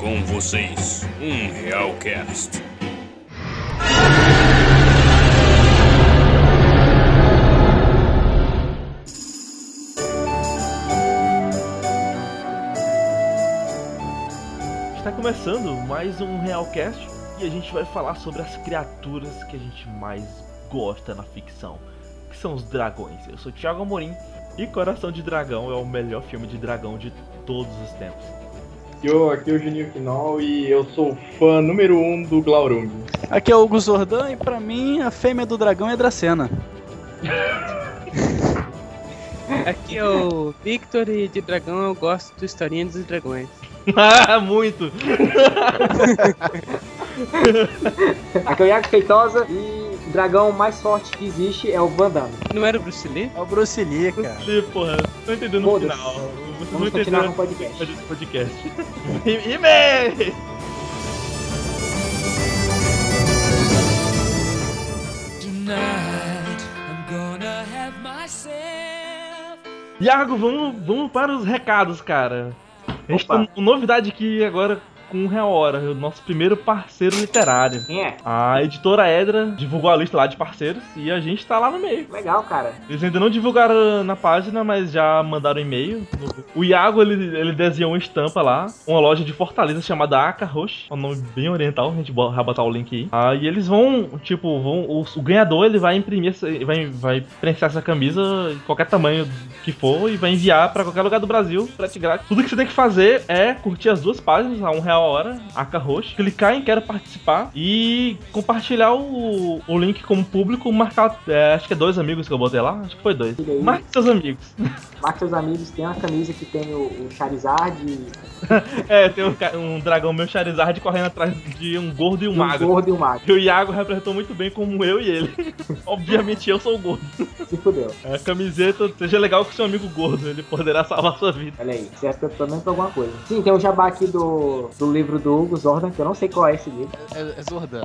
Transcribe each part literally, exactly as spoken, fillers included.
Com vocês, um Realcast. Está começando mais um Realcast e a gente vai falar sobre as criaturas que a gente mais gosta na ficção, que são os dragões. Eu sou Thiago Amorim e Coração de Dragão é o melhor filme de dragão de todos os tempos. Eu, aqui é o Juninho Quinol e eu sou fã número um do Glaurung. Aqui é o Hugo Zordan e pra mim a fêmea do dragão é Dracena. Aqui é o Victor e de dragão eu gosto do Historinha dos Dragões. Ah, muito! Aqui é o Iago Feitosa e o dragão mais forte que existe é o Van Damme. Não era o Bruce Lee? É o Bruce Lee, cara. Bruce Lee, porra. Tô entendendo no Foda-se. final. Vocês Vamos não continuar entenderam com o podcast. desse podcast. E- E-mail! Iago, vamos, vamos para os recados, cara. A gente Opa. tem uma novidade aqui agora com o Real Hora, o nosso primeiro parceiro literário. Quem é? A editora Edra divulgou a lista lá de parceiros e a gente tá lá no meio. Legal, cara. Eles ainda não divulgaram na página, mas já mandaram e-mail. O Iago, ele, ele desenhou uma estampa lá, uma loja de Fortaleza chamada Aka Roche, é um nome bem oriental, a gente vai botar o link aí. Ah, e eles vão, tipo, vão, o, o ganhador, ele vai imprimir, essa, vai, vai prensar essa camisa em qualquer tamanho que for e vai enviar pra qualquer lugar do Brasil, frete grátis. Tudo que você tem que fazer é curtir as duas páginas, a um real a hora, Aka Roche, clicar em Quero Participar e compartilhar o, o link como público, marcar, é, acho que é dois amigos que eu botei lá, acho que foi dois. Olha aí. Marque seus amigos. Marque seus amigos, tem uma camisa que tem o, o Charizard e É, tem um, ca- um dragão meu Charizard correndo atrás de um gordo e um um magro. gordo e um magro. E o Iago representou muito bem como eu e ele. Obviamente eu sou o gordo. Se fudeu. A camiseta, seja legal com seu amigo gordo, ele poderá salvar sua vida. Olha aí, serve pra- pelo menos pra alguma coisa. Sim, tem o jabá aqui do, do livro do Hugo Zordan, que eu não sei qual é esse livro. É, é Zordan.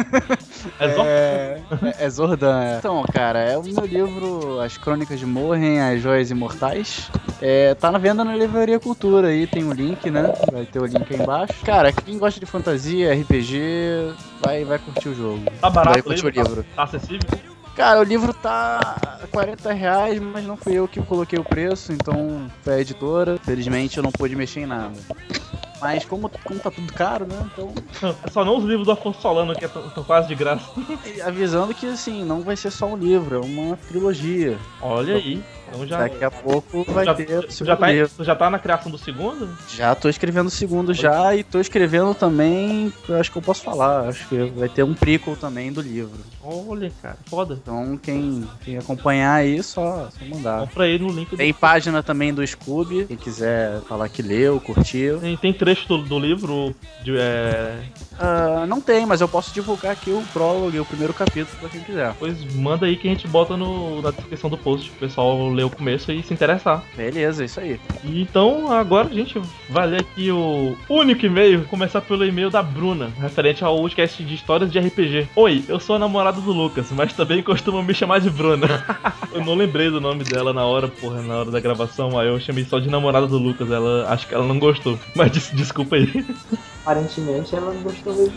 É só É, é, é Zordan. é. Então, cara, é o meu livro As Crônicas de Morhen, As Joias Imortais. É, tá na venda na Livraria Cultura aí, tem o link, né? Vai ter o link aí embaixo. Cara, quem gosta de fantasia, R P G, vai, vai curtir o jogo. tá Vai barato o curtir o livro, livro. tá, tá acessível. Cara, o livro tá quarenta reais, mas não fui eu que coloquei o preço, então foi a editora. Felizmente eu não pude mexer em nada. Mas como, como tá tudo caro, né? Então, É só não os livros do Afonso Solano, que estão quase de graça. avisando que assim, não vai ser só um livro, é uma trilogia. Olha aí. Então já, Daqui a pouco vai já, ter o tu já, segundo tá, livro. tu já tá na criação do segundo? Já tô escrevendo o segundo já e tô escrevendo também, eu acho que eu posso falar, acho que vai ter um prequel também do livro. Olha, cara, foda. Então quem, quem acompanhar aí, só, só mandar. Compra aí no link do... Tem página também do Scooby, quem quiser falar que leu, curtiu. Tem, tem trecho do, do livro de, é... Ah, não tem, mas eu posso divulgar aqui o prólogo e o primeiro capítulo pra quem quiser. Depois manda aí que a gente bota no, na descrição do post, o pessoal lê o começo e se interessar. Beleza, isso aí. E então agora a gente vai ler aqui o único e-mail, começar pelo e-mail da Bruna, referente ao podcast de histórias de R P G. Oi, eu sou a namorada do Lucas, mas também costumam me chamar de Bruna. Eu não lembrei do nome dela na hora, porra, na hora da gravação, aí eu chamei só de namorada do Lucas, ela acho que ela não gostou, mas des- desculpa aí. Aparentemente ela não gostou mesmo.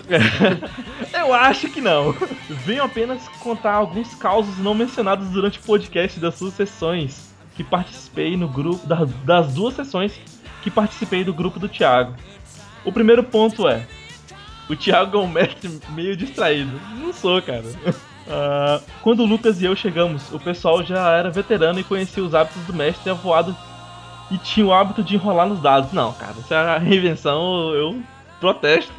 Eu acho que não. Venho apenas contar alguns causos não mencionados durante o podcast das suas sessões que participei no grupo, das, das duas sessões que participei do grupo do Thiago. O primeiro ponto é: o Thiago é um mestre meio distraído. Não sou, cara. Ah, quando o Lucas e eu chegamos, o pessoal já era veterano e conhecia os hábitos do mestre avoado e tinha o hábito de enrolar nos dados. Não, cara, essa é a reinvenção, eu protesto.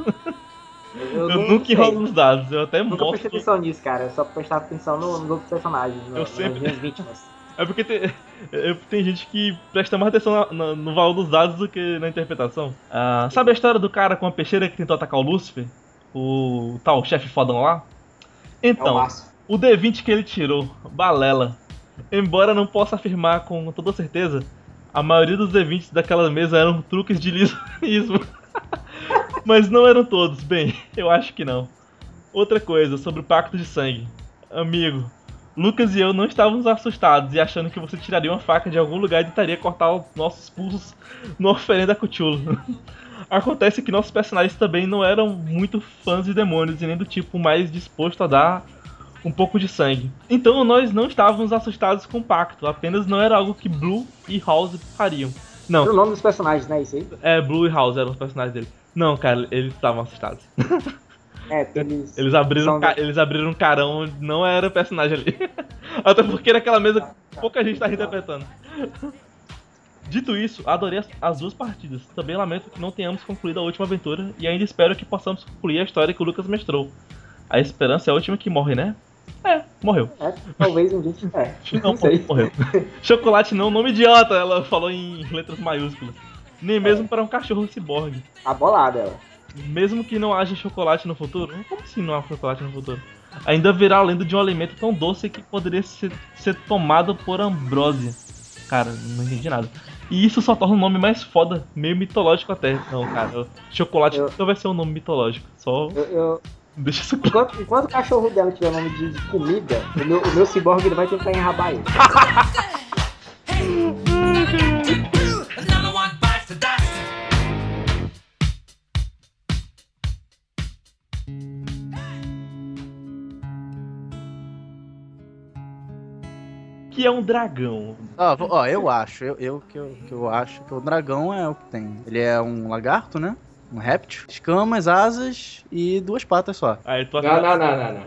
Eu, Eu não nunca sei. enrolo nos dados, eu até Nunca prestei mostro. atenção nisso, cara. Eu só prestava atenção no- nos outros personagens, no, Eu nas sempre- minhas vítimas. É porque tem, é, tem gente que presta mais atenção na- na- no valor dos dados do que na interpretação. Ah, sabe a história do cara com a peixeira que tentou atacar o Lúcifer? O tal chefe fodão lá? É o Então, Márcio. o D vinte que ele tirou, balela. Embora não possa afirmar com toda certeza, a maioria dos D vinte daquela mesa eram truques de lisonismo. Mas não eram todos, bem, eu acho que não. Outra coisa, sobre o pacto de sangue. Amigo, Lucas e eu não estávamos assustados e achando que você tiraria uma faca de algum lugar e tentaria cortar os nossos pulsos no oferenda a Cthulhu. Acontece que nossos personagens também não eram muito fãs de demônios e nem do tipo mais disposto a dar um pouco de sangue. Então nós não estávamos assustados com o pacto, apenas não era algo que Blue e House fariam. Não. O nome dos personagens, né? Isso aí? É, Blue e House eram os personagens dele. Não, cara, eles estavam assustados. É, eles. Eles abriram, ca... eles abriram um carão, não era personagem ali. Até porque naquela mesa pouca gente tá reinterpretando. Dito isso, adorei as, as duas partidas. Também lamento que não tenhamos concluído a última aventura e ainda espero que possamos concluir a história que o Lucas mestrou. A esperança é a última que morre, né? É, morreu. É, talvez um dia. É, não, não sei. Morreu. Chocolate não, nome idiota, ela falou em letras maiúsculas. Nem mesmo para um cachorro ciborgue. Tá bolada ela. Mesmo que não haja chocolate no futuro? Como assim não há chocolate no futuro? Ainda virá lendo de um alimento tão doce que poderia ser, ser tomado por ambrósia. Cara, não entendi nada. E isso só torna o nome mais foda, meio mitológico até. Não, cara, chocolate Eu- nunca vai ser um nome mitológico. Só Eu, eu- deixa isso claro. enquanto, enquanto o cachorro dela tiver nome de, de comida, o meu, o meu ciborgue ele vai tentar enrabar ele. Another one bites the dust. Que é um dragão. Ó, vou- ó, eu acho, eu, eu, que eu que eu acho que o dragão é o que tem. Ele é um lagarto, né? Um réptil. Escamas, asas e duas patas só. Aí tu Não, não, não, não, não.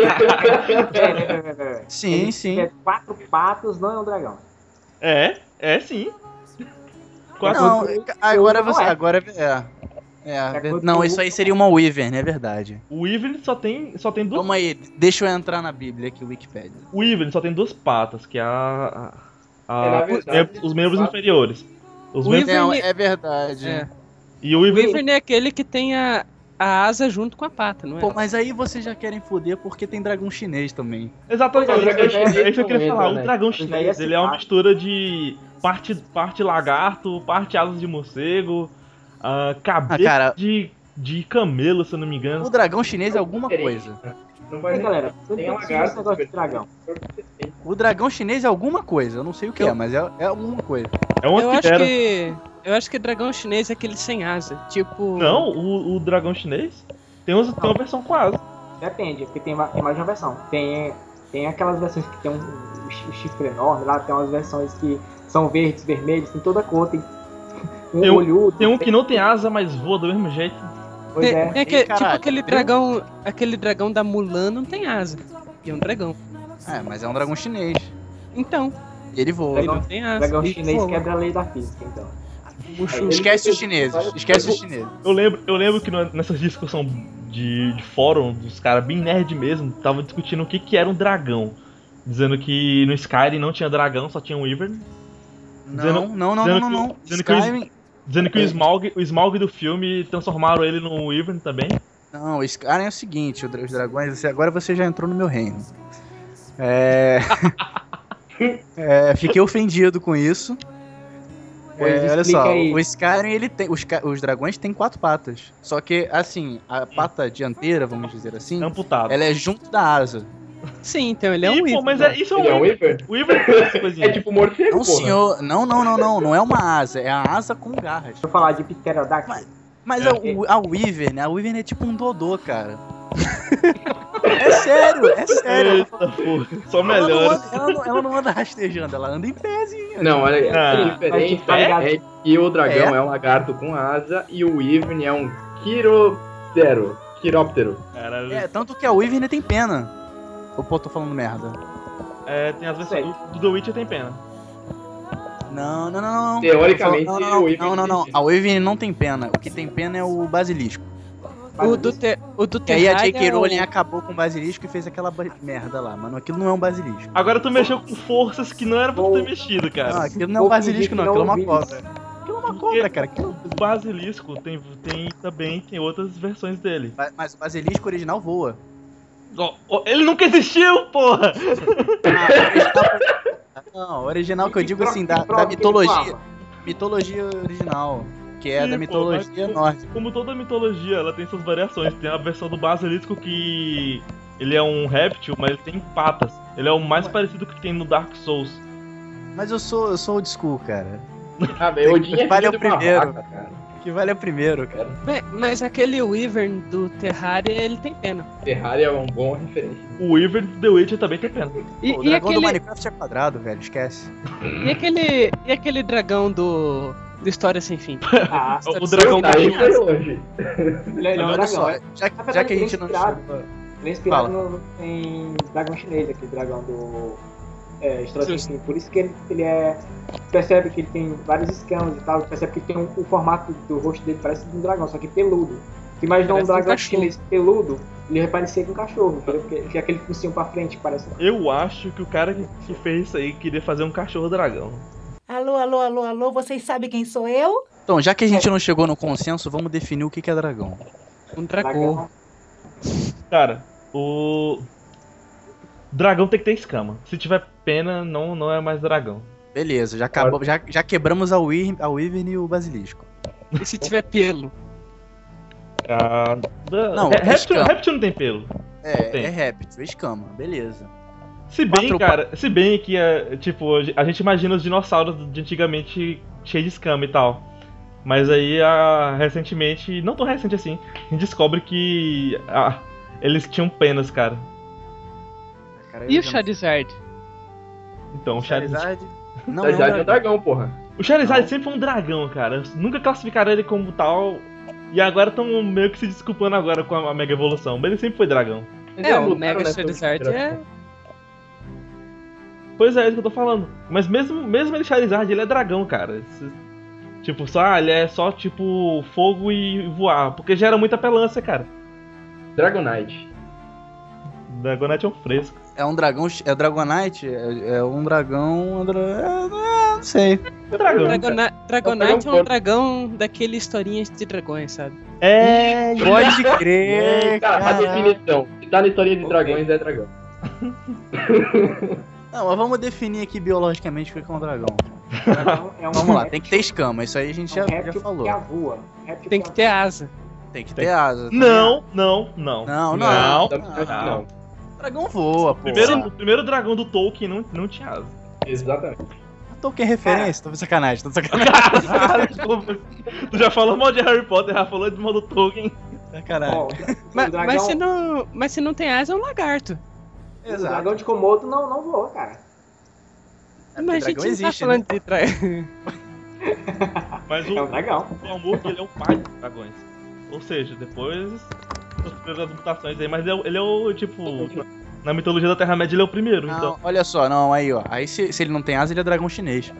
Sim, Ele sim. tiver quatro patos, não é um dragão. É, é sim. Quatro... Não, agora não você. é. Agora é. É, É ver- quando não, tu- isso aí seria uma Wyvern, é verdade. O Wyvern só tem, só tem duas. Calma aí, deixa eu entrar na Bíblia aqui, Wikipedia. O Wyvern só tem duas patas, que é a. a- É, na a- verdade, os membros quatro- inferiores. Os O membros... Wyvern- Não, é verdade. É. E o O Wyvern. Wyvern é aquele que tem a, a asa junto com a pata, não é? Pô, mas aí vocês já querem foder porque tem dragão chinês também. Exatamente, Pois é, o dragão é isso chinês que eu queria também, falar. né? O dragão Isso aí chinês, é ele é uma simpático. mistura de parte, parte lagarto, parte asas de morcego, ah, cabeça Ah, cara. de, de camelo, se eu não me engano. O dragão chinês é alguma Diferente. coisa. Não vai Mas, galera, tem tem a esse lagarta. negócio de dragão. O dragão chinês é alguma coisa, eu não sei o que é, mas é, é alguma coisa. É uma Eu acho quimera. que. Eu acho que dragão chinês é aquele sem asa. Tipo. Não, o, o dragão chinês tem, uns, tem uma versão com asa. Depende, porque tem, va- tem mais de uma versão. Tem, tem aquelas versões que tem um, um chi- um chifre enorme, lá tem umas versões que são verdes, vermelhos, tem toda cor, tem um Tem um- olhudo. Tem um que não tem asa, mas voa do mesmo jeito. Pois Tem, é. tem aque- Ih, caralho, tipo aquele viu? dragão. Aquele dragão da Mulan não tem asa. E é um dragão. É, mas é um dragão chinês. Então, Ele voa. ele Dragão- não tem asa. Dragão Ele chinês voa. quebra a lei da física, então. Mushu. Esquece os chineses, esquece os chineses. Eu lembro, eu lembro que no- nessa discussão de, de fórum, dos caras bem nerd mesmo, estavam discutindo o que, que era um dragão. Dizendo que no Skyrim não tinha dragão, só tinha um Wyvern. Não, não, não, não, dizendo não, não. que- dizendo que o- Skyrim. Dizendo que o Smaug, o Smaug do filme transformaram ele num Wyvern também. Não, o Skyrim é o seguinte, o dra- os dragões, você- agora você já entrou no meu reino. É. É, fiquei ofendido com isso. Pois É, olha explica só, aí. o Skyrim, ele tem. Os, ca- os dragões têm quatro patas. Só que, assim, a pata dianteira, vamos dizer assim, É amputado. ela é junto da asa. Sim, então ele é um Ih, pô, Wyvern. mas é, isso é um Ele é um Wyvern. Wyvern? O Wyvern tem essa coisinha. É tipo morcego, Não, porra. senhor. Não, não, não, não. Não é uma asa. É a asa com garras. Deixa eu falar de Pterodactyl. Mas- Mas É. a, o- a Wyvern, a Wyvern é tipo um dodô, cara. É sério, é sério. Eita, porra. Só Ela não, melhor. anda, ela, não, ela não anda rastejando, ela anda em pézinho. Não, olha, Ah. a diferença Tá ligado? é que o dragão é. um lagarto com asa e o Wyvern é um quiroptero. Quiróptero. Caralho. É, tanto que a Wyvern tem pena. Ou pô, tô falando merda. É, tem as versões. O do The Witcher tem pena. Não, não, não, não. Teoricamente, não, não, o Wyvern não, não, não. tem A Wyvern não tem pena. O que tem pena é o basilisco. O do, te, o do E aí a Terraria J K é o- Rowling acabou com o basilisco e fez aquela ba- merda lá, mano. Aquilo não é um basilisco. Agora tu mexeu com forças que não era pra tu ter mexido, Não, cara. aquilo não é um Vou basilisco, fingir não. que Aquilo é uma ouvi cobra. Aquilo é uma cobra, cara. Aquilo... O basilisco tem, tem também tem outras versões dele. Mas- Mas o basilisco original voa. Ó, ó, ele nunca existiu, porra! Não, o original que eu digo assim, da, Que prova da que ele mitologia. fala? Mitologia original. Que é Sim, da pô, mitologia mas- nórdica. Como toda mitologia, ela tem suas variações. Tem a versão do basilisco que ele é um réptil, mas ele tem patas. Ele é o mais parecido que tem no Dark Souls. Mas eu sou, eu sou old school, cara. Ah, velho, Odin é Vale filho o de uma primeiro. vaca, cara. O que vale é primeiro, cara. Mas, mas aquele Wyvern do Terraria, ele tem pena. Terraria é uma boa referência. O Weaver do The Witcher também tem pena. E, Pô, o e dragão do aquele, Minecraft é quadrado, velho, esquece. e, aquele, e aquele dragão do, do História Sem Fim? Ah, O dragão Tá aí do foi longe. ele é ele é um Olha dragão. só, é- já, Na verdade, já que a ele é gente não inspirado. chegou... Ele é inspirado no, em dragão chinês, aquele dragão do é, História Sem Sim. Fim. Por isso que ele, ele é. Percebe que ele tem vários escamas e tal. Percebe que ele tem um, o formato do rosto dele parece de um dragão, só que peludo. Se imaginar um Parece um dragão cachorro. chinês peludo, ele vai parecer com um cachorro, entendeu? Porque fica aquele focinho pra frente que parece. Eu acho que o cara que que fez isso aí queria fazer um cachorro dragão. Alô, alô, alô, alô, vocês sabem quem sou eu? Então, já que a gente não chegou no consenso, vamos definir o que que é dragão. Um dragão. Dragão. Cara, o dragão tem que ter escama. Se tiver pena, não, não é mais dragão. Beleza, já, acabou, já, já quebramos a, Wyvern, a Wyvern e o Basilisco. E se tiver pelo? Ah, da- Não, Ré- réptil, escama. réptil não tem pelo. É, Tem. é réptil, escama, beleza. Se bem, Quatro- cara, se bem que, é, tipo, a gente imagina os dinossauros de antigamente cheios de escama e tal. Mas aí, a, recentemente, não tão recente assim, a gente descobre que ah, eles tinham penas, cara. Cara, E eu o já- Charizard? Então, o Charizard... Charizard? Não, Charizard é não, um dragão, porra. O Charizard Não. sempre foi um dragão, cara. Nunca classificaram ele como tal. E agora estão meio que se desculpando agora com a Mega Evolução. Mas ele sempre foi dragão. Eles É, o mudaram Mega nessa Charizard é... Pois é, é isso que eu tô falando. Mas mesmo, mesmo ele Charizard, ele é dragão, cara. Esse- Tipo, só, ah, ele é só tipo fogo e voar. Porque gera muita pelância, cara. Dragonite. Dragonite é um fresco. É um dragão, é Dragonite? É, é um dragão... Dra... É, é, não sei. É dragão. Dragona... Dragonite é um dragão dragão daquele historinhas de dragões, sabe? É. Pode crer, Cara, a cara. definição. Se tá na história de Ok. dragões, é dragão. Não, mas vamos definir aqui biologicamente o que é um dragão. Dragão é um Vamos lá, réptil- tem que ter escama, isso aí a gente é já, um já réptil falou. que voa. Réptil Tem que ter asa. Tem que ter asa. Não, não, não. Não, não. Não. Também acho que não. Dragão voa, pô. Primeiro, o primeiro dragão do Tolkien não, não tinha asa. Exatamente. Tolkien é referência, tô de sacanagem, tô de sacanagem. Caralho, tu já falou mal de Harry Potter, já falou de mal do Tolkien. Sacanagem. Ó, o Mas, dragão, mas, se não, mas se não tem asa, é um lagarto. o dragão de Komodo não, não voa, cara. É, Mas a dragão gente não tá existe, falando de dragão. Mas o, É um dragão. o Amor, ele é o pai dos dragões. Ou seja, depois sofreu as mutações aí, mas ele é, o- ele é o, tipo, na mitologia da Terra-média ele é o primeiro, Não, então. olha só, não, aí ó. Aí se, se ele não tem asa, ele é dragão chinês.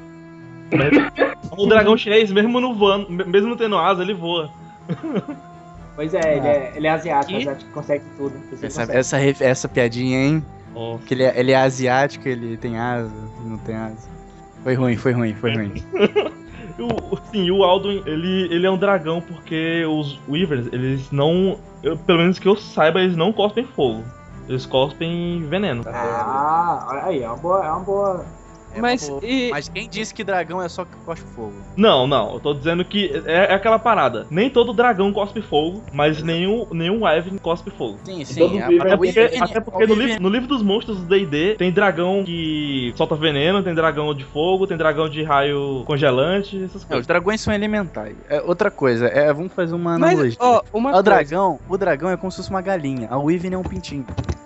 O dragão chinês, mesmo não voando, mesmo não tendo asa, ele voa. Pois é, ele é, ele é asiático, Que? asiático consegue tudo. Você Essa, consegue. essa, ref- essa piadinha, hein? Nossa. Que ele é, ele é asiático, ele tem asa, ele não tem asa. Foi ruim, foi ruim, foi ruim. O, sim, o Alduin, ele, ele é um dragão porque os Weavers, eles não, eu- pelo menos que eu saiba, eles não cospem fogo. Eles cospem veneno. Ah, olha aí, é uma boa. É uma boa. É, Mas pô, e- mas quem disse que dragão é só que cospe fogo? Não, não, eu tô dizendo que é, é aquela parada. Nem todo dragão cospe fogo, mas nenhum, nenhum Wyvern cospe fogo. Sim, sim. Todo a- Wyvern- Até a porque, Wyvern- até porque a no, Wyvern- livro, no livro dos monstros do D e D tem dragão que solta veneno, tem dragão de fogo, tem dragão de raio congelante, essas É, os coisas. dragões são elementais. É, outra coisa, é, vamos fazer uma Mas, analogia. ó, uma o coisa. dragão, o dragão é como se fosse uma galinha. A Wyvern é um pintinho.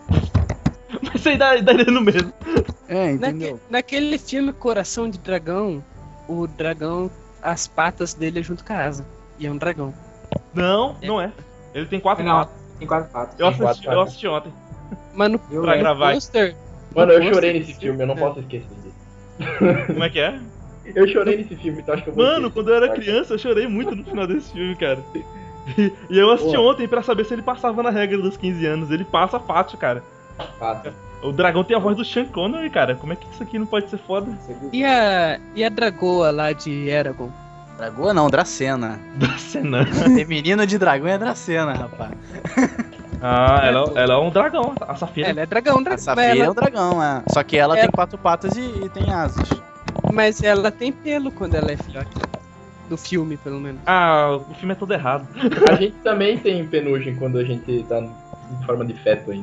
Mas isso aí dá, dá no mesmo. É, Naque- entendeu? naquele filme Coração de Dragão, o dragão, as patas dele é junto com a asa. E é um dragão. Não, não é. Ele tem quatro Não, patas. tem quatro patas. Eu Tem quatro assisti, eu patas. assisti ontem. Mas no, Eu Pra lembro. gravar. pôster... Mano, eu no chorei pôster- nesse filme, eu não posso esquecer disso. Como é que é? Eu chorei nesse filme, então acho que eu vou Mano, esquecer. quando eu era criança, eu chorei muito no final desse filme, cara. E, e eu assisti Pô. ontem pra saber se ele passava na regra dos quinze anos. Ele passa fácil, cara. Fato. O dragão tem a voz do Sean Connery, cara. Como é que isso aqui não pode ser foda? E a, e a dragoa lá de Eragon? Dragoa não, Dracena. Da cena. Feminino de dragão é Dracena, rapaz. Ah, ela, ela é um dragão, a Safira. Ela é dragão, A dragão. Safira é Ela, um dragão, é. Só que ela Ela- tem quatro patas e, e tem asas. mas ela tem pelo quando ela é filhote. No filme, pelo menos. Ah, o filme é todo errado. A gente também tem penugem quando a gente tá em forma de feto ainda.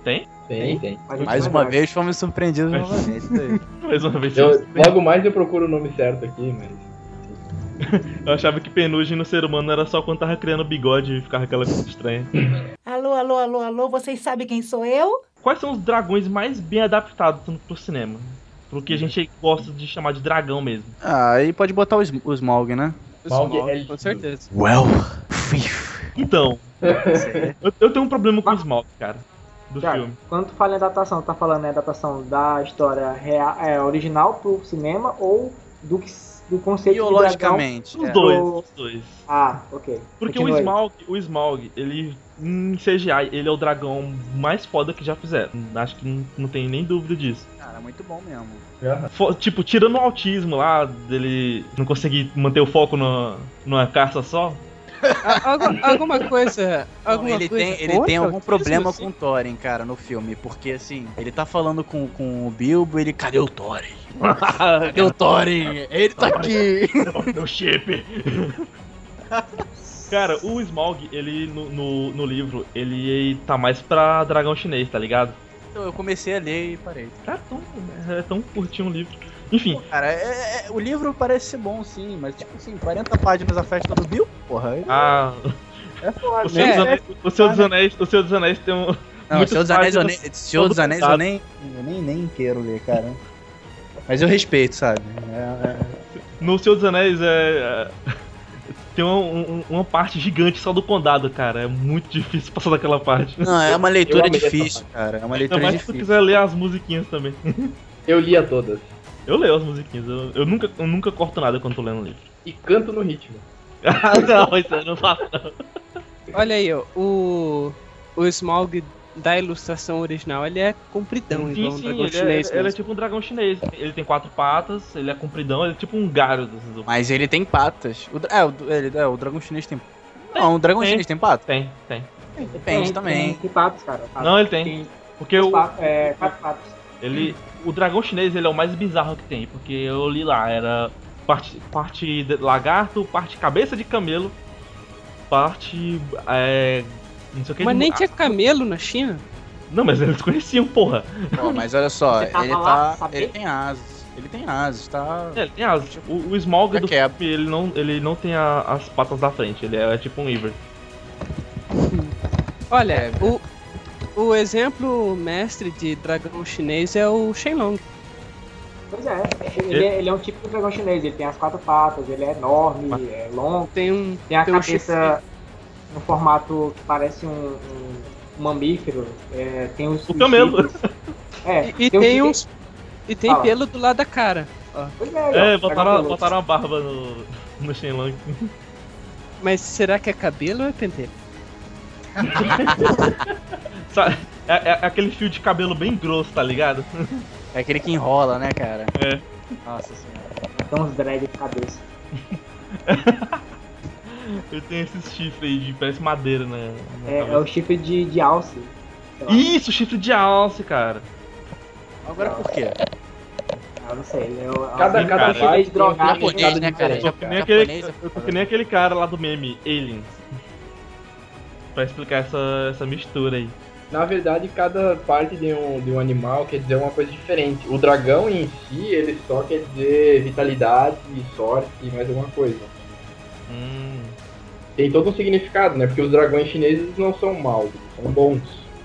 Tem? Tem, tem. A gente Mais não uma vai. vez fomos surpreendidos novamente. Isso aí. Mais uma vez. Eu, logo mais eu procuro o nome certo aqui, mas... Eu achava que penugem no ser humano era só quando tava criando bigode e ficava aquela coisa estranha. Alô, alô, alô, alô, vocês sabem quem sou eu? Quais são os dragões mais bem adaptados pro cinema? Pro que a gente gosta de chamar de dragão mesmo. Ah, aí pode botar o, Sm- o Smaug, né? O Smaug Smaug, é com lindo. certeza. Well, Então, eu, eu tenho um problema com o Smaug, cara, do Cara, filme. quando tu fala em adaptação, tá falando em adaptação da história real, é, original pro cinema ou do, que, do conceito de dragão? biologicamente. Os é. dois, pro- os dois. Ah, ok. Porque Continua o aí. Smaug, o Smaug, ele em C G I, ele é o dragão mais foda que já fizeram. Acho que não, não tem nem dúvida disso. Cara, muito bom mesmo. Fo- tipo, tirando o autismo lá, dele não conseguir manter o foco numa, numa caça só. A- algu- alguma coisa. Alguma ele coisa tem, ele contra tem o algum autismo, problema assim? com o Thorin, cara, no filme. Porque assim, ele tá falando com, com o Bilbo, ele. Cadê o Thorin? Cadê o Thorin? Ele tá aqui! Meu chip! Cara, o Smaug, ele no, no, no livro, ele tá mais pra dragão chinês, tá ligado? Então eu comecei a ler e parei. É tão, é tão curtinho o livro. Enfim, Cara, é- é- o livro parece ser bom, sim, mas tipo assim, quarenta páginas a festa do Bilbo, porra. aí a, É foda, o, Senhor né? dos Anéis, o Senhor dos Anéis, o Senhor dos Anéis tem um. Não, muitas Senhor dos Anéis, eu nem, páginas Senhor dos Anéis eu todo nem, eu nem, nem quero ler, cara. Mas eu respeito, sabe? É, é... No Senhor dos Anéis é. é, tem uma, um- uma parte gigante só do condado, cara. É muito difícil passar daquela parte. Não, é uma Eu leitura amei essa difícil, cara. É uma Ainda leitura mais se tu difícil. quiser ler as musiquinhas também. Eu lia todas. Eu leio as musiquinhas, eu, eu nunca, eu nunca corto nada quando tô lendo livro. E canto no ritmo. Ah, não, isso eu não faço não. Olha aí, ó, o. O Smaug da ilustração original, ele é compridão, Sim, igual um sim, dragão ele, é, chinês. ele é mesmo. tipo um dragão chinês. Ele tem quatro patas, ele é compridão, ele é tipo um Gyarados. Assim, Mas ele tem patas. O, dra- é, o, ele, é, o dragão chinês tem. Não, o dragão Tem. chinês tem patas? Tem, tem. Depende Tem- também. Tem, tem patos, cara. patos. Não, ele tem. Tem Porque o, patos, é, quatro patos. ele, o dragão chinês ele é o mais bizarro que tem. Porque eu li lá, era parte, parte de lagarto, parte cabeça de camelo, parte. É, não sei o que. Mas de- nem tinha camelo na China. Não, mas eles conheciam, porra. Pô, mas olha só, Você tava ele lá, tá. sabe? Ele tem asas. Ele tem asas, tá. É, ele tem asas. O, o Smaug Já do quebra. filme, ele não, ele não tem a- as patas da frente, ele é, tipo um Eivor. Olha, É, o, o exemplo mestre de dragão chinês é o Shenlong. Pois é, ele, é, ele é um tipo de dragão chinês, ele tem as quatro patas, ele é enorme, é longo, Tem um. tem a tem um cabeça no formato que parece um, um- um mamífero, é, tem os. O os camelo. chifres. É, E, e os tem chifres- uns. E tem Fala. pelo do lado da cara. Pois é, É, ó, dragão botaram, peludo. botaram uma barba no, no Shenlong. Mas será que é cabelo ou é pentelho? Sabe, é, é aquele fio de cabelo bem grosso, tá ligado? É aquele que enrola, né, cara? É. Nossa senhora. Tem uns dread de cabeça. Eu tenho esses chifres aí de parece madeira, né? na É, é cabeça. o chifre de, de alce. sei lá. Isso, chifre de alce, cara. Agora por quê? Ah, não sei, ele é o. Cada, Sim, cada cara. Chifre parte de tem um drogado. Japonês, né, cara? diferente. Eu tô que nem Japonês aquele, é eu tô que nem aquele cara lá do meme, Aliens. Pra explicar essa, essa mistura aí. Na verdade, cada parte de um, de um animal quer dizer uma coisa diferente. O dragão em si, ele só quer dizer vitalidade, sorte e mais alguma coisa. Hum. Tem todo um significado, né? Porque os dragões chineses não são maus, eles são bons.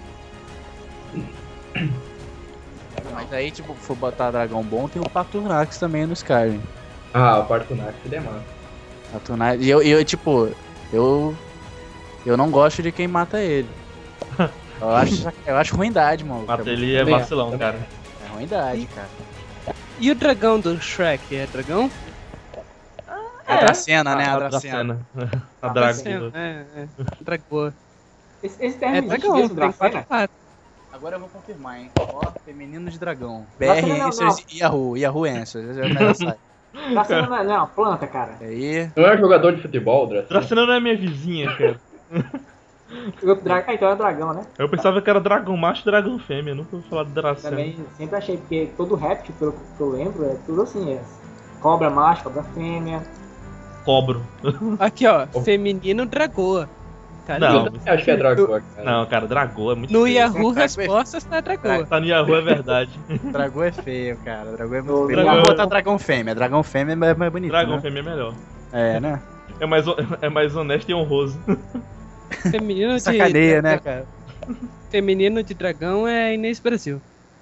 Mas aí, tipo, for botar dragão bom, tem o Paturnax também no Skyrim. Ah, o Partunax ele é massa. Paturnax. E eu, eu, tipo, eu. Eu não gosto de quem mata ele. Eu acho, eu acho ruindade, mano. Mata ele é Também. vacilão, cara. É ruindade, cara. E o dragão do Shrek é dragão? É a Dracena, né? A da Dracena. cena. A Ah, Dragon. É, é. Dragoa. Esse, esse termo É existe dragão, mesmo, tem quatro Dracena? patas. Agora eu vou confirmar, hein? Ó, feminino de dragão. B Dracena R não, Answers e Yahoo. Yahoo Answers. Já já sai. Dracena não é, não é uma planta, cara. Aí. Não é jogador de futebol, Dracena? Dracena não é minha vizinha, cara. O outro dra... Ah, então é dragão, né? Eu pensava que era dragão macho e dragão fêmea. Eu nunca ouvi falar de Dracena. Também sempre achei, porque todo réptil, pelo que eu lembro, é tudo assim, é cobra macho, cobra fêmea. Cobro. Aqui, ó. Oh. Feminino dragoa. Tá Não, ali. Eu também acho que é Dragoa, cara. Não, cara, Dragão é muito No feio. Yahoo Drago é- Respostas tá Dragoa. Tá no Yahoo, é verdade. Dragão é feio, cara. Dragão é muito No- feio. Dragão- Vamos botar dragão fêmea. Dragão fêmea é mais, mais bonito. Dragão né? fêmea é melhor. É, né? É mais, ho- é mais honesto e honroso. Feminino de, Sacaneia, né, cara? feminino de dragão é Inês Brasil.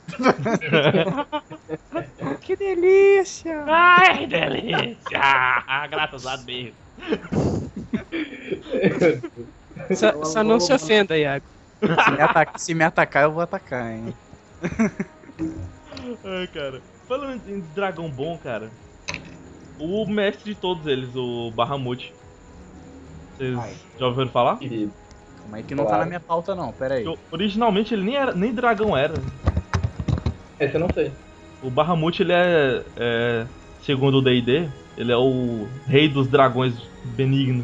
Que delícia! Ai, que delícia! Graças a Deus. Só, só não se ofenda, Iago. Se me, ataca- se me atacar, eu vou atacar, hein? Ai, cara. Falando em dragão bom, cara. O mestre de todos eles, o Bahamut. Vocês Ai. já ouviram falar? Querido. Calma aí que não tá Claro. na minha pauta, não. Pera aí. Eu- Originalmente ele nem, era, nem dragão era. Esse eu não sei. O Bahamut, ele é, é, segundo o D e D, ele é o rei dos dragões benignos.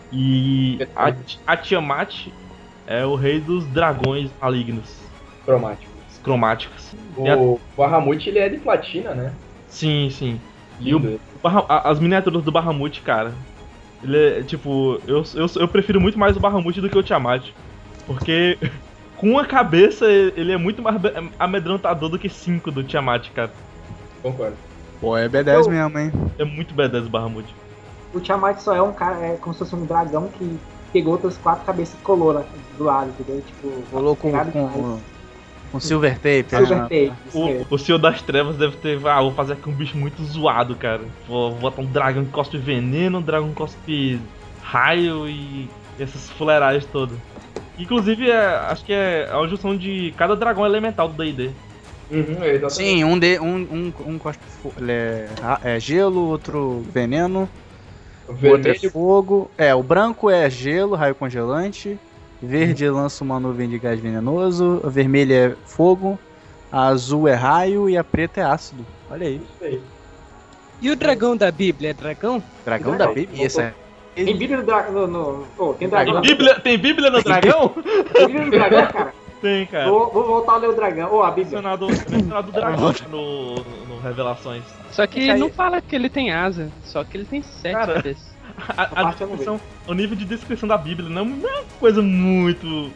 E a, a Tiamat é o rei dos dragões malignos, Cromático. cromáticos. E a- O Bahamut, ele é de platina, né? Sim, sim. E o, Lindo. Baha- a- as miniaturas do Bahamut, cara, ele é, tipo, eu, eu, eu prefiro muito mais o Bahamut do que o Tiamat. Porque com a cabeça ele é muito mais be- amedrontador do que cinco do Tiamat, cara. Concordo. Pô, é B dez Eu- mesmo, hein? É muito B dez o Bahamut. O Tiamat só é um cara, é como se fosse um dragão que pegou outras quatro cabeças e colou lá do lado, entendeu? Tipo, Rolou com, nada com, demais. com silver tape. Silver né? tape, isso O, mesmo. o Senhor das Trevas deve ter. Ah, vou fazer aqui um bicho muito zoado, cara. Vou vou botar um dragão que cospe veneno, um dragão que cospe raio e essas fuleiragens todas. Inclusive, é, acho que é a junção de cada dragão elemental do D e D. Uhum, é exatamente. Sim, um, de, um, um, um cospe fo- ele é, ra- é gelo, outro veneno, O o outro é vermelho, fogo. É, o branco é gelo, raio congelante. Verde lança uma nuvem de gás venenoso. A vermelha é fogo. A azul é raio e a preta é ácido. Olha aí. isso aí. E o dragão da Bíblia é dragão? Dragão da Bíblia. Esse é. Tem Bíblia no dragão. No, no, oh, tem dragão. Tem Bíblia, tem Bíblia no dragão? Tem Bíblia no dragão, cara. Tem, cara. Vou, vou voltar a ler o dragão. Ô, a Bíblia. Mencionado, mencionado o dragão no, no Revelações. Só que Isso aí. não fala que ele tem asa, só que ele tem sete Cara. cabeças. A, a parte eu não descrição, o nível de descrição da Bíblia não é uma coisa muito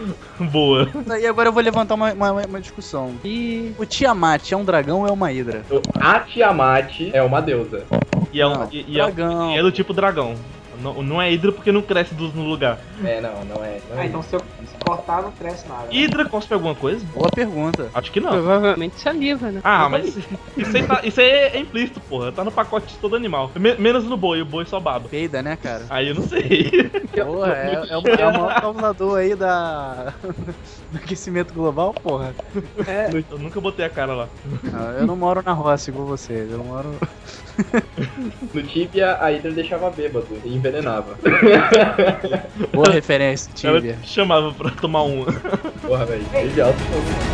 boa. E agora eu vou levantar uma, uma, uma discussão. E O Tiamat é um dragão ou é uma hidra? A Tiamat é uma deusa. E é, um, Não, e, e é, dragão. e é do tipo dragão. Não, não é Hidra porque não cresce do- no lugar. É, não, não é. Não é Ah, então se eu cortar, não cresce nada. Hidra cospe alguma coisa? Boa pergunta. Acho que não. provavelmente saliva, né? Ah, mas isso aí, tá, isso aí é implícito, porra. Tá no pacote de todo animal. Me- menos no boi, o boi só baba. Peida, né, cara? Aí eu não sei. Porra, é, é, o, é o maior causador aí da... do aquecimento global, porra. Eu nunca botei a cara lá. Não, eu não moro na roça igual vocês, eu moro... No Tibia, a Hydra deixava bêbado e envenenava. Boa referência, Ela Tibia. chamava pra tomar um. Porra, velho. Desde alto.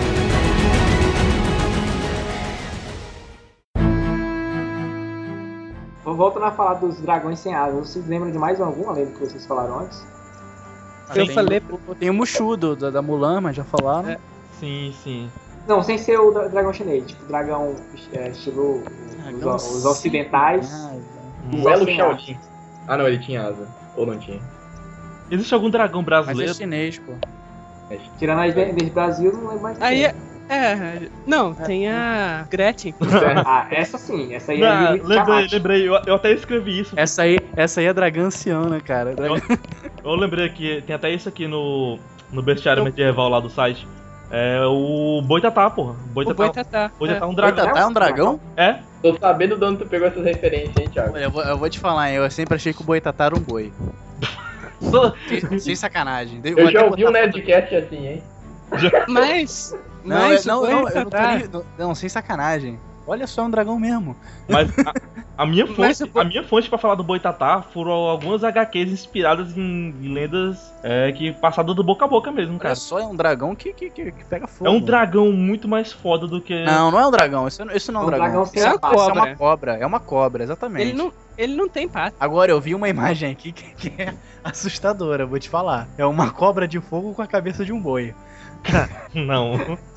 Voltando a falar dos dragões sem asas, vocês lembram de mais algum além do que vocês falaram antes? Eu Tem falei- o- Tem o Mushu do, da, da Mulan, mas já falaram. É. Sim, sim. Não, sem ser o dra- dragão chinês, tipo dragão é, estilo os, Dragão os ocidentais. Ah, O Elo sem Shaolin. Ah, não, ele tinha asa. Ou não tinha. Existe algum dragão mas é brasileiro? chinês, pô. Tirando as de- desde Brasil, não lembro mais. Aí ninguém. é. É. Não, tem a Gretchen. Ah, essa sim, essa aí é Ah, Lilith lembrei, Tiamat. lembrei. Eu, eu até escrevi isso. Essa aí, essa aí é dragão ancião, né, cara? Dragão... Eu lembrei que tem até isso aqui no, no bestiário medieval lá do site. É o Boitatá, porra. O Boitatá, Boitatá. Boitatá é um O dragão. Boitatá é um dragão? É? Tô sabendo de onde tu pegou essas referências, hein, Thiago? Olha, eu vou, eu vou te falar, hein, eu sempre achei que o Boitatá era um boi. Sem, sem sacanagem. Vou Eu já até ouvi um botar- Nerdcast assim, hein? Mas. Não, mas é- não, o não, eu não tô Boitatá- li- não, não, sem sacanagem. Olha só, é um dragão mesmo. Mas a, a minha Mas fonte, o Bo- a minha fonte pra falar do Boitatá foram algumas H Qs inspiradas em lendas é, que passadas do boca a boca mesmo, Olha cara. só, é um dragão que, que, que, que pega fogo. É um dragão muito mais foda do que. Não, não é um dragão. Isso, isso não é um É um dragão. dragão sem Isso é, a isso é uma cobra. cobra. É uma cobra, exatamente. Ele não, ele não tem pata. Agora eu vi uma imagem aqui que, que é assustadora, vou te falar. É uma cobra de fogo com a cabeça de um boi. Não.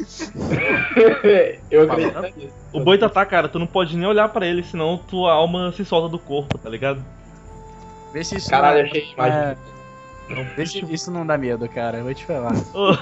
Eu acredito nisso. O Boitatá, cara, tu não pode nem olhar pra ele, senão tua alma se solta do corpo, tá ligado? Vê se isso Caralho, não é- achei a imagem. É um Deixa, bicho. isso não dá medo, cara. Eu vou te falar. Ô,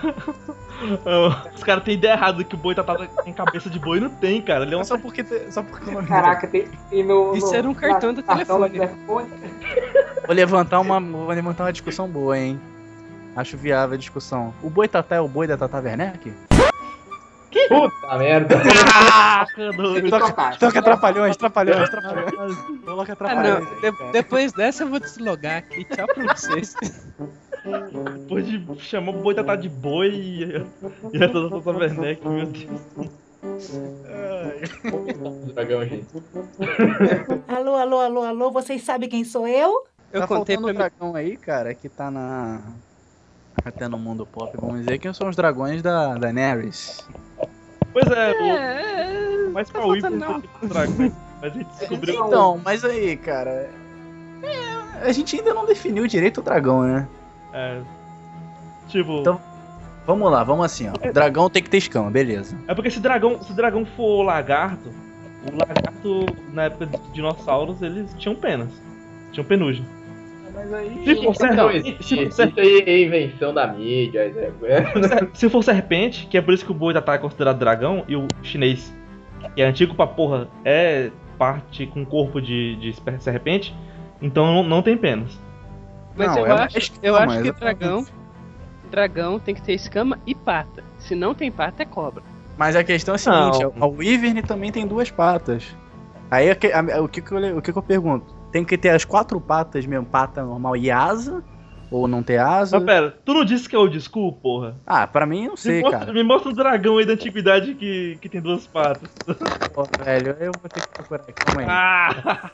ô, Os caras têm ideia errada que o Boitatá tem cabeça de boi. Não tem, cara. Ele é um... Só porque, te- só porque o nome Caraca, tem, tem no, Isso no- era um cartão do cartão do telefone. telefone. Vou levantar uma, vou levantar uma discussão boa, hein? Acho viável a discussão. O Boitatá é o boi da Tata Werneck? Puta merda. Caraca, do- Tem que Toca, cortar. toca trapalhões, trapalhões, trapalhões. Coloca Ah, trapalhões. não. aí, De- cara. depois dessa eu vou deslogar aqui. Tchau pra vocês. Depois de chamar o Boitatá de boi e, e a Tata Tata Werneck, meu Deus. O dragão, gente. Alô, alô, alô, alô, vocês sabem quem sou eu? Eu Tá contei faltando pra um mim. dragão aí, cara, que tá na... Até no mundo pop, vamos dizer, que são os dragões da Daenerys. Pois é, o É, mais tá Cauê faltando foi não. o dragão. Mas a gente descobriu. Então, mas aí, cara... é, a gente ainda não definiu direito o dragão, né? É. Tipo. Então- Vamos lá, vamos assim, ó. O dragão tem que ter escama, beleza. É porque se dragão, se dragão for lagarto, o lagarto, na época dos dinossauros, eles tinham penas. Tinham penugem. Mas aí... Se for Não, serpente, isso, se for isso ser- aí é invenção da mídia. É, se for serpente, que é por isso que o Boitatá é considerado dragão, e o chinês, que é antigo pra porra, é parte com corpo de, de serpente, então não, não tem penas. Mas Não, eu é uma acho, escama, eu acho que exatamente. dragão, dragão tem que ter escama e pata. Se não tem pata, é cobra. Mas a questão é a seguinte, Não. o Wyvern também tem duas patas. Aí a que- a- o, que, que, eu, o que, que eu pergunto? Tem que ter as quatro patas mesmo, pata normal e asa? Ou não ter asa? Mas pera, tu não disse que é old school, porra? Ah, pra mim eu não Me sei, mostra, cara. me mostra um dragão aí da antiguidade que, que tem duas patas. Pô, velho, eu vou ter que procurar aqui, calma aí. Ah!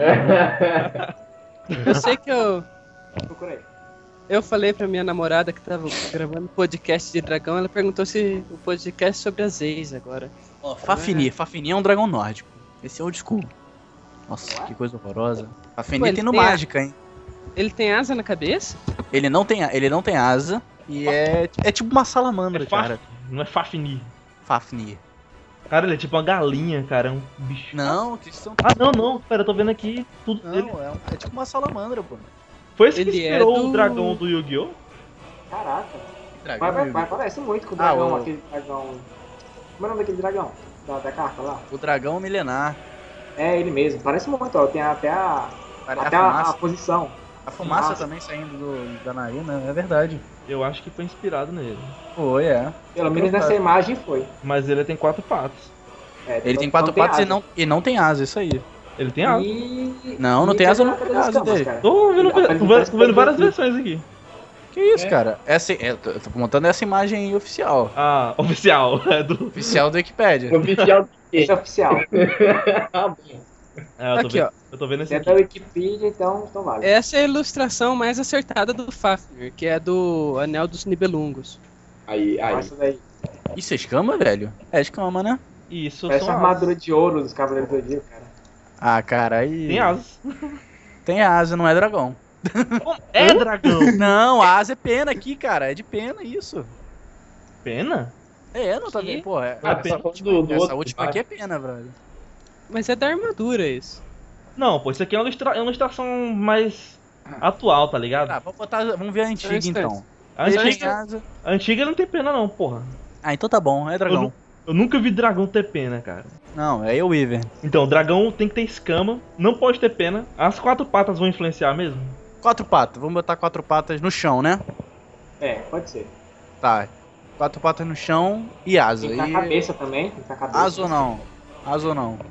Eu sei que eu, Procura aí. eu falei pra minha namorada que tava gravando podcast de dragão, ela perguntou se o podcast é sobre as ex agora. Ó, Fafnir, Fafnir é um dragão nórdico. Esse é old school. Nossa, que coisa horrorosa. Fafnir Pô, ele tem no tem a- Mágica, hein? Ele tem asa na cabeça? Ele não tem, ele não tem asa e é, é tipo uma salamandra, É cara. Fafnir, não é Fafnir. Fafnir. Cara, ele é tipo uma galinha, cara, é um bicho. Não, que são... Ah, não, não, pera, eu tô vendo aqui tudo dele. Não, é, um- é tipo uma salamandra, pô. Foi esse que Ele é inspirou do- o dragão do Yu-Gi-Oh? Caraca. Dragão, Mas, mas, meu. mas parece muito com o Ah, dragão, o- aquele dragão. Como é o nome daquele dragão? Da, da carta lá? O dragão milenar. É ele mesmo, parece muito, ó. Tem até a, Pare- até a a, a fumaça, posição. a fumaça fumaça. também saindo do, da narina, é verdade. Eu acho que foi inspirado nele. Foi, é. Pelo menos nessa imagem foi. Mas ele tem quatro patas. É, Ele não- tem quatro não tem patas e asa. não, e não tem asa, isso aí. Ele tem asa. E... Não, não e tem asa, cadê- não cadê tem as asa escamas, dele. cara? Tô vendo, Ele tô vendo, aparece- tô vendo várias parece- versões aqui. Que isso, cara? Essa, é, eu tô eu tô montando essa imagem oficial. Ah, oficial. É do. Oficial do Wikipedia. Oficial. Esse é oficial. Ah, bom. É, eu tô Aqui, vendo, ó. eu tô vendo esse Se é aqui. da Wikipedia, então, então vale. Essa é a ilustração mais acertada do Fafnir, que é do Anel dos Nibelungos. Aí, aí. Essa daí. Isso é escama, velho? É escama, né? Isso, Parece são a asas. armadura de ouro dos Cavaleiros do Zodíaco, cara. Ah, cara, aí... Tem asas. Tem asa, não é dragão. É dragão. Não, a asa é pena aqui, cara. É de pena isso. Pena? É, não tá Que? vendo? Pô, é, Ah, essa, pena. última, Do- do essa outro última lado. aqui é pena, brother. Mas é da armadura isso. Não, pô, isso aqui é uma, ilustra... é uma ilustração mais atual, tá ligado? Tá, vamos, botar, vamos ver a antiga Instante. então. A Tem antiga, asa. a antiga não tem pena não, porra. Ah, então tá bom, é Eu, dragão. nu- eu nunca vi dragão ter pena, cara. Não, é o Weaver. Então, dragão tem que ter escama, não pode ter pena. As quatro patas vão influenciar mesmo? Quatro patas, vamos botar quatro patas no chão, né? É, pode ser. Tá. Quatro patas no chão e asa. Tem que E... ter a cabeça também. Tem que ter a cabeça. Asa ou não? Asa ou não?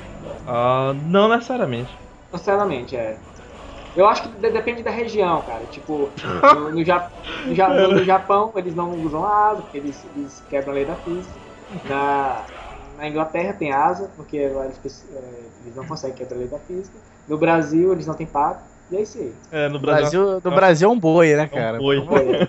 Ah, não necessariamente. Sinceramente, é. Eu acho que de- depende da região, cara. Tipo, no, no, Ja- no Ja- no- no Japão eles não usam asa, porque eles, eles quebram a lei da física. Na, na Inglaterra tem asa, porque lá eles, preci- é, eles não conseguem quebrar a lei da física. No Brasil eles não têm pato. E é isso aí. É, no O Brasil. Brasil, do Brasil é um boi, né, é um cara? boi.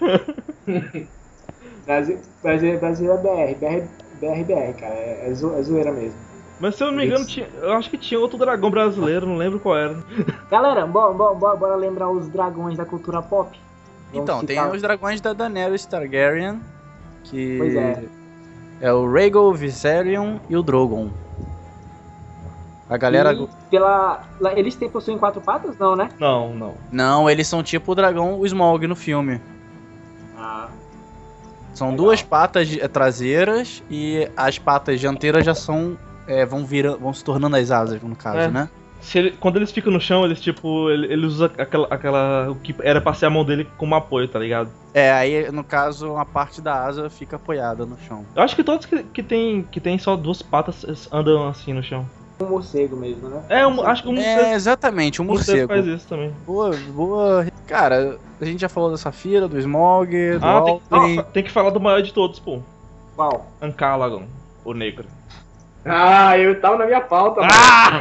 Brasil, Brasil, Brasil é B R, B R, B R, B R, cara. É, é, zo- é zoeira mesmo. Mas se eu não me engano, tinha, eu acho que tinha outro dragão brasileiro, não lembro qual era. Galera, bora, bora, bora, bora lembrar os dragões da cultura pop. Vamos Então, tem citar- os dragões da Daenerys Targaryen, que Pois é. é o Rhaegal, Viserion e o Drogon. A galera. E pela... lá- Eles têm, possuem quatro patas? Não, né? Não, não. Não, eles são tipo o dragão, o Smaug no filme. Ah, São Legal. duas patas eh, traseiras e as patas dianteiras já são. eh, vão, vira, vão se tornando as asas, no caso, É. né? Se ele- quando eles ficam no chão, eles tipo. Ele, ele usa aquela, aquela. O que era pra ser a mão dele como apoio, tá ligado? É, aí no caso a parte da asa fica apoiada no chão. Eu acho que todos que, que tem que tem só duas patas andam assim no chão. um morcego mesmo, né? É, um, acho que um É, exatamente, um morcego. faz isso também. Boa, boa. Cara, a gente já falou da Safira, do Smaug, do Ah, tem, Alfred. nossa, tem que falar do maior de todos, pô. Qual? Ancalagon, o negro. Ah, eu tava na minha pauta, mano.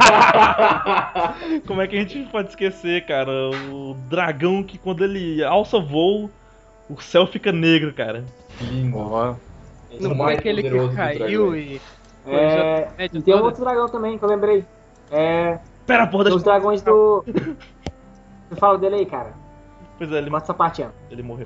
Ah! Como é que a gente pode esquecer, cara? O dragão que quando ele alça voo, o céu fica negro, cara. Lindo. Ó, Esse é Não o foi mais aquele que poderoso dos caiu dragões. e. É... Médio E tem um toda? outro dragão também que eu lembrei. É... Pera, porra, Os deixa dragões do... Você fala dele aí, cara. Pois é, ele, Bota essa parte, Ian. ele morreu.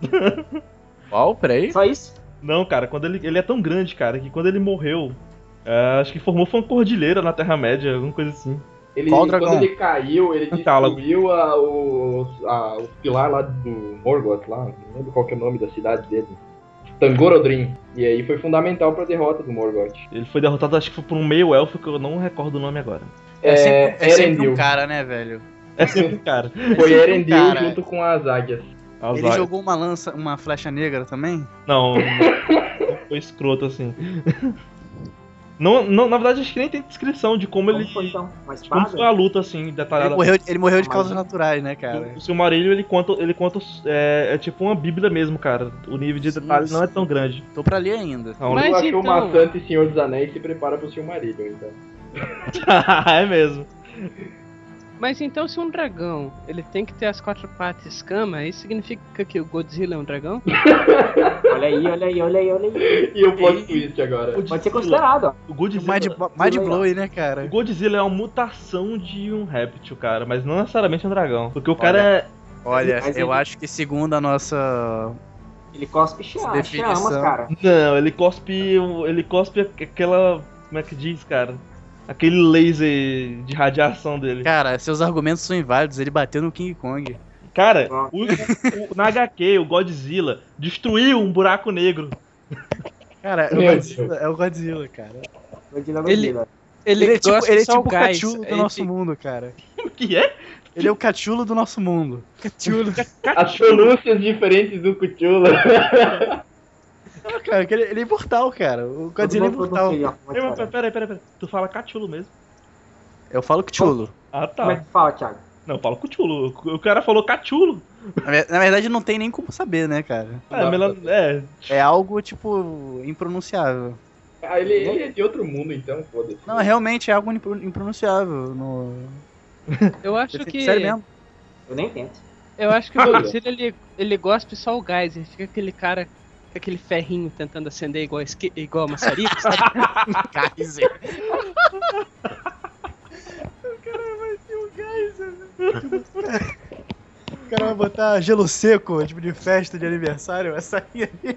qual? Peraí. Só isso? Não, cara, quando ele, ele é tão grande, cara, que quando ele morreu, é, acho que formou foi uma cordilheira na Terra-média, alguma coisa assim. Ele, Qual dragão? Quando ele caiu, ele Ancalagon. destruiu a, o, a, o pilar lá do Morgoth, lá, não lembro qual que é o nome da cidade dele. Tangorodrim. E aí foi fundamental pra derrota do Morgoth. Ele foi derrotado, acho que foi por um meio elfo, que eu não recordo o nome agora. É, sempre, é sempre um Erendil. cara, né, velho? É sempre um cara. Foi sempre um Erendil cara. junto com as águias. Ele Azar. jogou uma lança, uma flecha negra também? Não, não foi escroto assim. Não, não, na verdade, acho que nem tem descrição de como Como ele. foi, então? Uma de como foi a espada? luta, assim, Ele detalhada. morreu, ele morreu de Mas- causas naturais, né, cara? O Silmarillion, ele conta, ele conta é, é tipo uma bíblia mesmo, cara. O nível de Sim, detalhe não é sim. tão grande. Tô pra ler ainda. Não, Mas Tu achou então- maçante e Senhor dos Anéis, se prepara pro Silmarillion, então. é mesmo. Mas então, se um dragão ele tem que ter as quatro patas e escama, isso significa que o Godzilla é um dragão? Olha aí, olha aí, olha aí, olha aí. E o plot twist agora. O Pode ser Godzilla- considerado, ó. O Godzilla, Mind, mind blowing, né, o cara? Godzilla é uma mutação de um réptil, cara, mas não necessariamente um dragão. Porque o Olha. cara é. Olha, Mas eu ele- acho que segundo a nossa... Ele cospe cha- Definição. chamas, cara. Não, ele cospe. Ele cospe aquela. Como é que diz, cara? Aquele laser de radiação dele. Cara, seus argumentos são inválidos, ele bateu no King Kong. Cara, Pronto. o, o- na H Q, o Godzilla destruiu um buraco negro. Cara, é o Meu Godzilla, é o Godzilla, cara. Godzilla, Ele- Godzilla. Ele, Ele é tipo, gosta ele é só tipo o gás. cachulo do Ele nosso fica- mundo, cara. O que é? Ele é o cachulo do nosso mundo. Cachulo. As pronúncias diferentes do Cthulhu. Não, cara, que ele, ele é imortal, cara. O Godzilla é Todo mundo imortal. pronuncia, ó, como é que Peraí, fala? peraí, peraí, peraí. Tu fala Cthulhu mesmo? Eu falo Cthulhu. Ah, Como é tá. que fala, Thiago? Não, eu falo Cthulhu. O cara falou Cthulhu. Na ve- na verdade, não tem nem como saber, né, cara? É, melan... é, É algo, tipo, impronunciável. Ah, ele, ele é de outro mundo, então, foda-se. Não, realmente é algo impro- impronunciável. No... Eu acho que. Sério mesmo. Eu nem tento. Eu acho que o Godzilla ele, ele gospe só o gás. Ele fica aquele cara com aquele ferrinho tentando acender igual, esque... igual maçarico, sabe? Kaiser. O cara vai botar gelo seco, tipo de festa de aniversário, vai sair ali.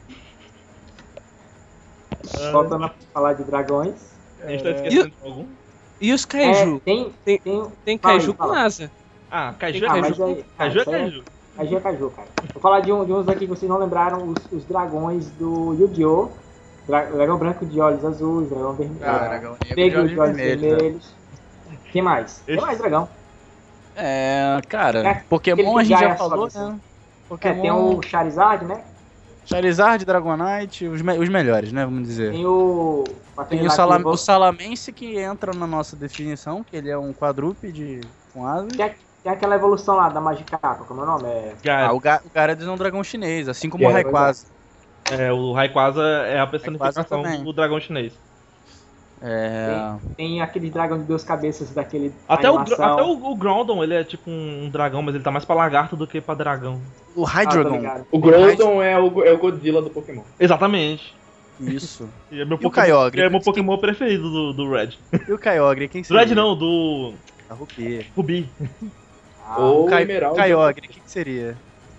Voltando a falar de dragões. a gente tá esquecendo de algum? E os É, kaiju? tem, Tem- tem, Tem fala aí, kaiju com fala. asa. Ah, Kaiju é Ah, Kaiju. mas aí- ah, Kaiju é isso aí é- Kaiju. Kaiju é Kaiju, cara. Vou falar de, um, de uns aqui que vocês não lembraram, os, os dragões do Yu-Gi-Oh! Dra- dragão branco de olhos azuis, dragão vermelho. Ah, dragão negro de negro olhos de olhos vermelhos, vermelhos. Quem mais? Tem Esse- mais dragão. É, cara, É, Pokémon aquele a gente já Gaia falou, sobe, né? É, Pokémon, tem o Charizard, né? Charizard, Dragonite, os, me- os melhores, né, vamos dizer. Tem o... Tem o, Salam, o Salamense que entra na nossa definição, que ele é um quadrúpede com asas. Tem, tem aquela evolução lá da Magikarpa, como é o nome? É... Ah, Cara, o, Ga o Gyarados é um dragão chinês, assim como Que o é, Rayquaza. é, o Rayquaza é a personificação também. do dragão chinês. É... Tem aquele dragão de duas cabeças daquele Até, o, animação. até o, o Groudon, ele é tipo um dragão, mas ele tá mais pra lagarto do que pra dragão. O Ah, tô Hydreigon. ligado. O Groudon é o, é o Godzilla do Pokémon. Exatamente. Isso. E é meu E o Pokémon, Kyogre? é meu Pokémon preferido do, do Red. E o Kyogre, quem Do seria? Red não, do A Rupi. Ruby. Ah, Ou O Ky Emerald. Kyogre, quem que seria?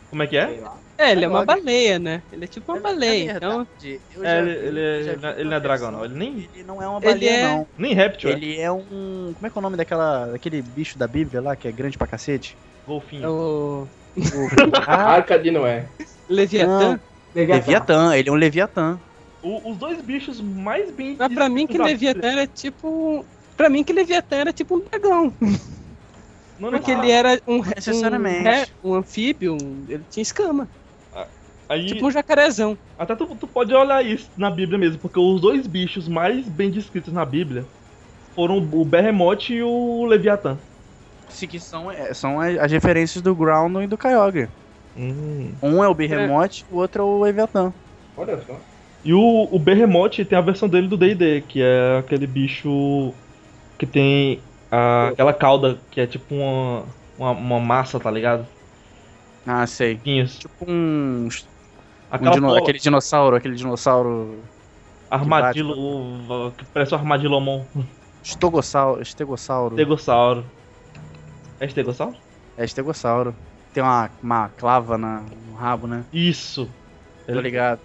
Como é que é? Sei lá. É, ele é uma Agora- baleia, né? Ele é tipo uma baleia, então... eu É, já ele, vi- ele, é- já ele, vi não é- ele não uma é dragão, versão. não. Ele nem, Ele não é uma Ele baleia, é- não. nem réptil, é. Ele é um... Como é que é o nome daquela, daquele bicho da Bíblia lá, que é grande pra cacete? É Golfinho. o Ah, Arca de Noé. Leviatã. Leviatã. Leviatã, ele é um Leviatã. O- os dois bichos mais bem Mas pra mim que descritos da Leviatã era tipo... Pra mim que Leviatã era tipo um dragão. Bíblia. Não, não, Porque não. ele era um, necessariamente. um, ré- um anfíbio, um- ele tinha escama. Aí, Tipo um jacarezão. até tu, tu pode olhar isso na Bíblia mesmo, porque os dois bichos mais bem descritos na Bíblia foram o Behemoth e o Leviatã. Se que são, é, são as, as referências do Groundon e do Kyogre. Hum. Um é o Behemoth, o outro é o Leviatã. Olha só. E o, o Behemoth tem a versão dele do D e D, que é aquele bicho que tem a- aquela cauda que é tipo uma, uma, uma massa, tá ligado? Ah, sei. Pinhos. Tipo um... um Aquela dino- bola- aquele dinossauro, aquele dinossauro... armadilho, o- que parece um armadilomon. Estogossauro. Estegossauro. Estegossauro. É estegossauro? É estegossauro. Tem uma, uma clava na, no rabo, né? Isso. Tô ligado.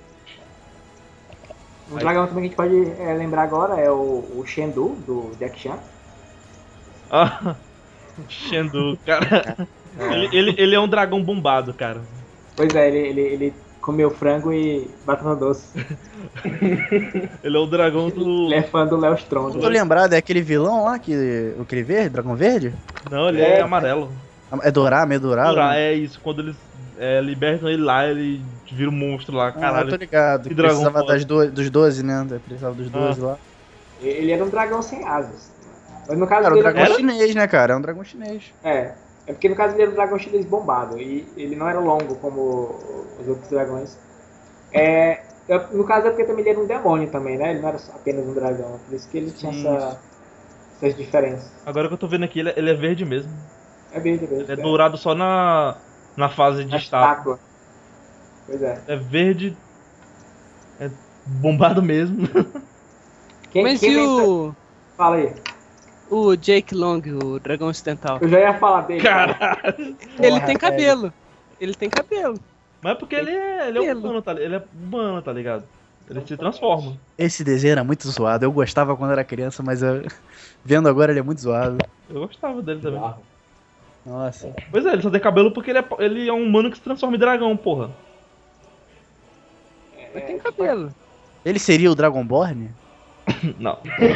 Um dragão também que a gente pode é, lembrar agora é o, o Shendu, do Jack Chan. Ah, Shendu, cara. Ele, ele, ele é um dragão bombado, cara. Pois é, ele, ele, ele comeu frango e batata doce. Ele é o dragão do. Ele é fã do Léo Não Stronda. tô lembrado, é aquele vilão lá, que, aquele verde, dragão verde? Não, ele é, amarelo. É dourado, meio dourado? Dura- É isso, quando eles é, libertam ele lá, ele vira um monstro lá, Ah, eu tô caralho. ligado. Que Que dragão precisava foda. das do, dos doze, né? Precisava dos doze Ah. lá. Ele era um dragão sem asas. Mas no caso Cara, o dele. dragão Era? chinês, né, cara? É um dragão chinês. É. É porque no caso dele era um dragão chinês bombado. E ele não era longo como os outros dragões. É. eu- No caso é porque também ele era um demônio também, né? Ele não era só apenas um dragão. Por isso que ele tinha Sim. essa, essas diferenças. Agora que eu tô vendo aqui, ele é, ele é verde mesmo. É verde, é verde. Ele é dourado só na, na fase de A estátua. estátua. Pois é. É verde. É bombado mesmo. Quem, Mas quem e lembra- o, Fala aí. o Jake Long, o dragão ocidental? Eu já ia falar dele. cara. Caralho. Ele Porra, tem velho. cabelo. Ele tem cabelo. Mas é porque ele é, ele é Pelo. humano, tá, ele é humano, tá ligado? Ele se transforma. Esse desenho era muito zoado. Eu gostava quando era criança, mas eu... vendo agora ele é muito zoado. Eu gostava dele também. Bizarro. Nossa. Pois é, ele só tem cabelo porque ele é, ele é um humano que se transforma em dragão, porra. Mas tem cabelo. Ele seria o Dragonborn? Não.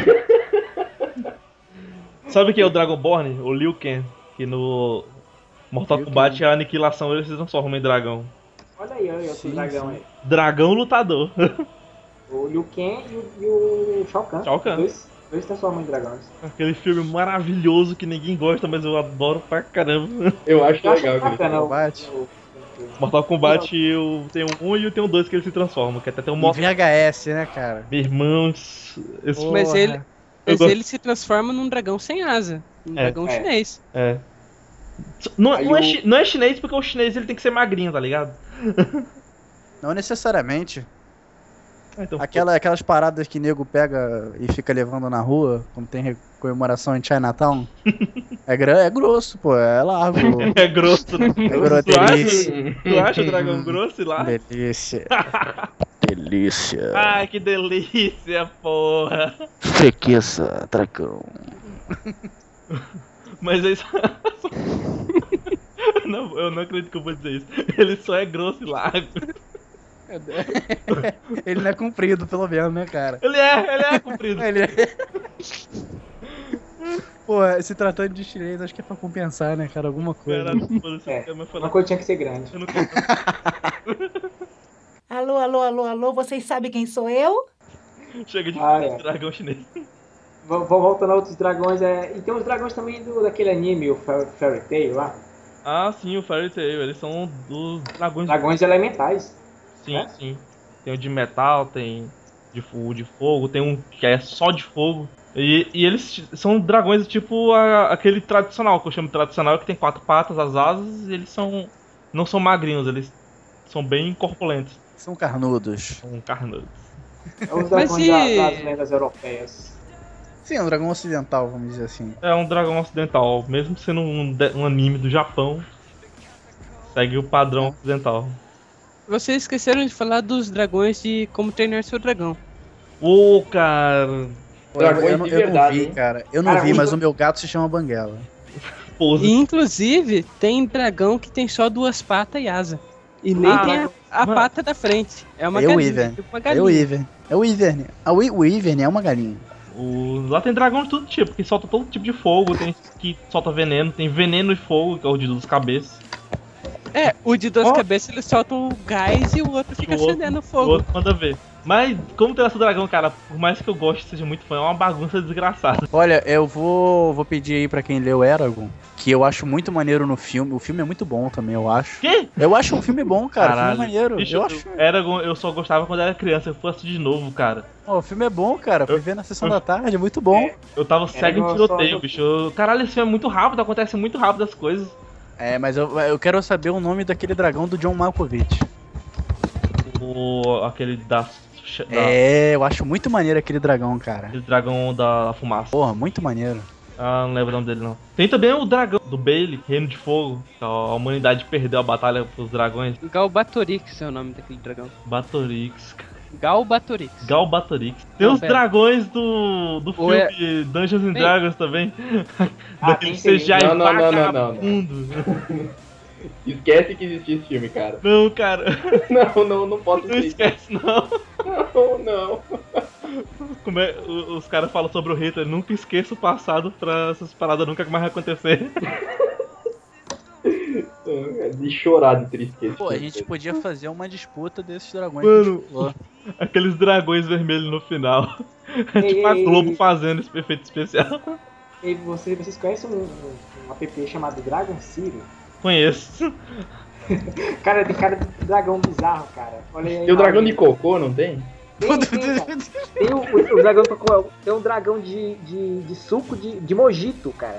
Sabe quem é o Dragonborn? O Liu Kang. Que no Mortal Liu Kombat a aniquilação ele se transforma em dragão. Olha aí, olha aí, outro Sim, dragão sim. aí. Dragão lutador. O Liu Kang e o, e o Shao Kahn. Shao Kahn. Dois, dois se transformam em dragões. Aquele filme maravilhoso que ninguém gosta, mas eu adoro pra caramba. Eu acho Eu acho legal. aquele bacana o, Kombat. o, o- Mortal Kombat eu tenho um e eu tenho dois que ele se transforma. Que até tem um Em modo. V H S, né, cara? Meu irmão, esse Porra. Mas ele, mas gosto- ele se transforma num dragão sem asa. Um É. dragão É. chinês. É. Não, Aí não, é o- chi- não é chinês porque o chinês ele tem que ser magrinho, tá ligado? Não necessariamente. Ah, então, Aquela, aquelas paradas que nego pega e fica levando na rua, quando tem re- comemoração em Chinatown. É, gra- é grosso, pô, é largo. é grosso, né? É grosso, Tu acha? delícia. Tu acha o dragão grosso e lá? Delícia. Delícia. Ai, que delícia, porra. Frequeza, dragão. Mas é isso. Não, eu não acredito que eu vou dizer isso. Ele só é grosso e largo. Ele não é comprido, pelo menos, né, cara? Ele é, ele é comprido. Ele é... Pô, se tratando de chinês, acho que é pra compensar, né, cara? Alguma coisa. Caralho, foda-se, É, eu quero mais Uma falar. coisa tinha que ser grande. Eu não quero. Alô, alô, alô, alô, vocês sabem quem sou eu? Chega de Ah, falar é. de dragão chinês. Vou, vou voltando a outros dragões. É... E tem os dragões também do, daquele anime, o Fairy, Fairy Tail lá. Ah, sim, o Fairy Tail, eles são dos dragões. Dragões elementais. Sim, né? sim. Tem o de metal, tem de, fu- de fogo, tem um que é só de fogo. E, e eles são dragões tipo a- aquele tradicional, que eu chamo de tradicional, que tem quatro patas, as asas, e eles são. Não são magrinhos, eles são bem corpulentos. São carnudos. São carnudos. É os Mas dragões e- da- das lendas europeias. Sim, é um dragão ocidental, vamos dizer assim. É um dragão ocidental, mesmo sendo um, de- um anime do Japão. Segue o padrão ocidental. Vocês esqueceram de falar dos dragões de Como Treinar Seu Dragão. Ô, cara. Pô, eu, Dragões eu, não- de eu não verdade, vi, hein? cara. Eu não Cara, vi, o- mas o meu gato se chama Banguela. Pose. E inclusive tem dragão que tem só duas patas e asa. E nem Ah, tem a, a mano. pata da frente. É uma É o galinha. Ivern. Tipo uma É galinha. o Ivern. É o Ivern. Ah, O, I- o Ivern é uma galinha. O- Lá tem dragão de todo tipo, que solta todo tipo de fogo, tem que solta veneno, tem veneno e fogo, que é o de duas cabeças. É, o de duas Ó. cabeças ele solta o gás e o outro E fica o outro- acendendo O fogo. outro manda ver. Mas, como tem essa dragão, cara, por mais que eu goste e seja muito fã, é uma bagunça desgraçada. Olha, eu vou, vou pedir aí pra quem leu Eragon, que eu acho muito maneiro no filme. O filme é muito bom também, eu acho. Que? Eu acho um filme bom, cara. Caralho. O filme é maneiro. Bicho, eu eu, acho. Eragon, eu só gostava quando era criança, eu fui assistir de novo, cara. Ó, o filme é bom, cara. Fui Eu- ver na sessão eu- da tarde, é muito bom. Eu tava cego em Eragon, tiroteio, só- bicho. Eu- Caralho, esse filme é muito rápido, acontece muito rápido as coisas. É, mas eu, eu quero saber o nome daquele dragão do John Malkovich. O, aquele da, da- É, eu acho muito maneiro aquele dragão, cara. aquele dragão da fumaça. Porra, muito maneiro. Ah, não lembro o nome dele não. Tem também o dragão do Bailey, Reino de Fogo. Que a humanidade perdeu a batalha pros dragões. Galbatorix é o nome daquele dragão. Batorix. Galbatorix. Galbatorix. Tem Não, os pera. dragões do, do Ou filme Dungeons and Bem- Dragons também. Ah, Daquele tem sim. C G I Não, não, não, não, não, não. vagabundo. Esquece que existia esse filme, cara. Não, cara. Não, não, não posso Não aceitar. esquece, não. Não, não. Como é, o- os caras falam sobre o Hitler, nunca esqueça o passado pra essas paradas nunca mais acontecer. É de chorar de tristeza. Pô, a gente podia fazer uma disputa desses dragões. Mano. que a gente falou. Aqueles dragões vermelhos no final. É Ei, tipo a ei, Globo ei. fazendo esse efeito especial. E vocês, vocês conhecem um, um, um app chamado Dragon City? Conheço. Cara, tem cara de dragão bizarro, cara. Olha aí. Tem o dragão de cocô. cocô, não tem? Tem, tem, cara. Tem o, o- o dragão de cocô. Tem um dragão de, de, de suco de, de mojito, cara.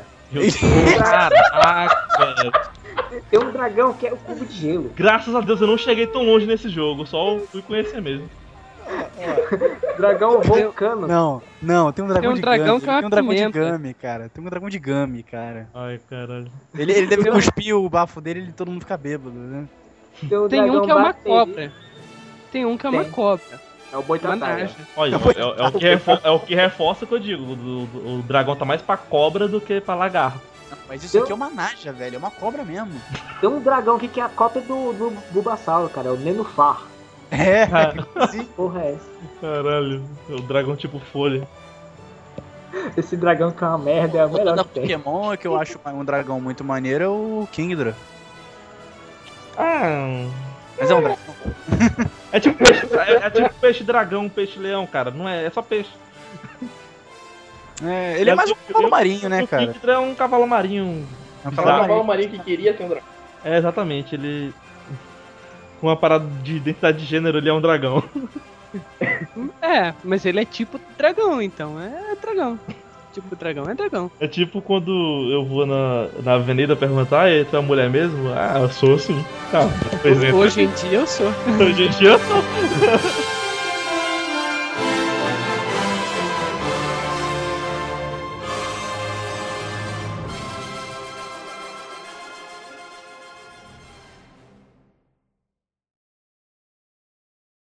Caraca. Tem um dragão que é o cubo de gelo. Graças a Deus eu não cheguei tão longe nesse jogo, só fui conhecer mesmo. Dragão vulcano. Não, não, tem um dragão Tem um de dragão Gummy. que é uma Tem um dragão de pimenta. Gummy, cara. Tem um dragão de Gummy, cara. Ai, caralho. Ele, ele deve cuspir o bafo dele e todo mundo fica bêbado, né? Tem, o Tem um dragão que é uma bateria. cobra. Tem um que é uma Tem. cobra. É o boi Uma tatarga. naja. Olha, é, é o que refo- é o que reforça o que eu digo. O, o- o dragão tá mais pra cobra do que pra lagarto. Não, mas isso aqui é uma naja, velho. É uma cobra mesmo. Tem um dragão aqui que é a cópia do, do Bulbasaur, cara. É o Nenufar. É, Ah, sim. Porra é essa? caralho, é o dragão tipo folha. Esse dragão que é uma merda é o O melhor da que tem. Pokémon é que eu acho um dragão muito maneiro é o Kingdra. Ah. Mas é um dragão. É tipo peixe, é, é tipo peixe dragão, peixe leão, cara. Não é, é só peixe. É, ele é mais um cavalo marinho, né, O cara? Kingdra é um cavalo marinho. É um É um cavalo cavalo marinho. marinho que queria ter um dragão. É, exatamente, ele. Com uma parada de identidade de gênero, ele é um dragão. É, mas ele é tipo dragão, então. É dragão. Tipo dragão é dragão. É tipo quando eu vou na, na avenida perguntar, e tu é mulher mesmo? Ah, eu sou sim. Tá, apresenta. Hoje em dia eu sou. Hoje em dia eu sou.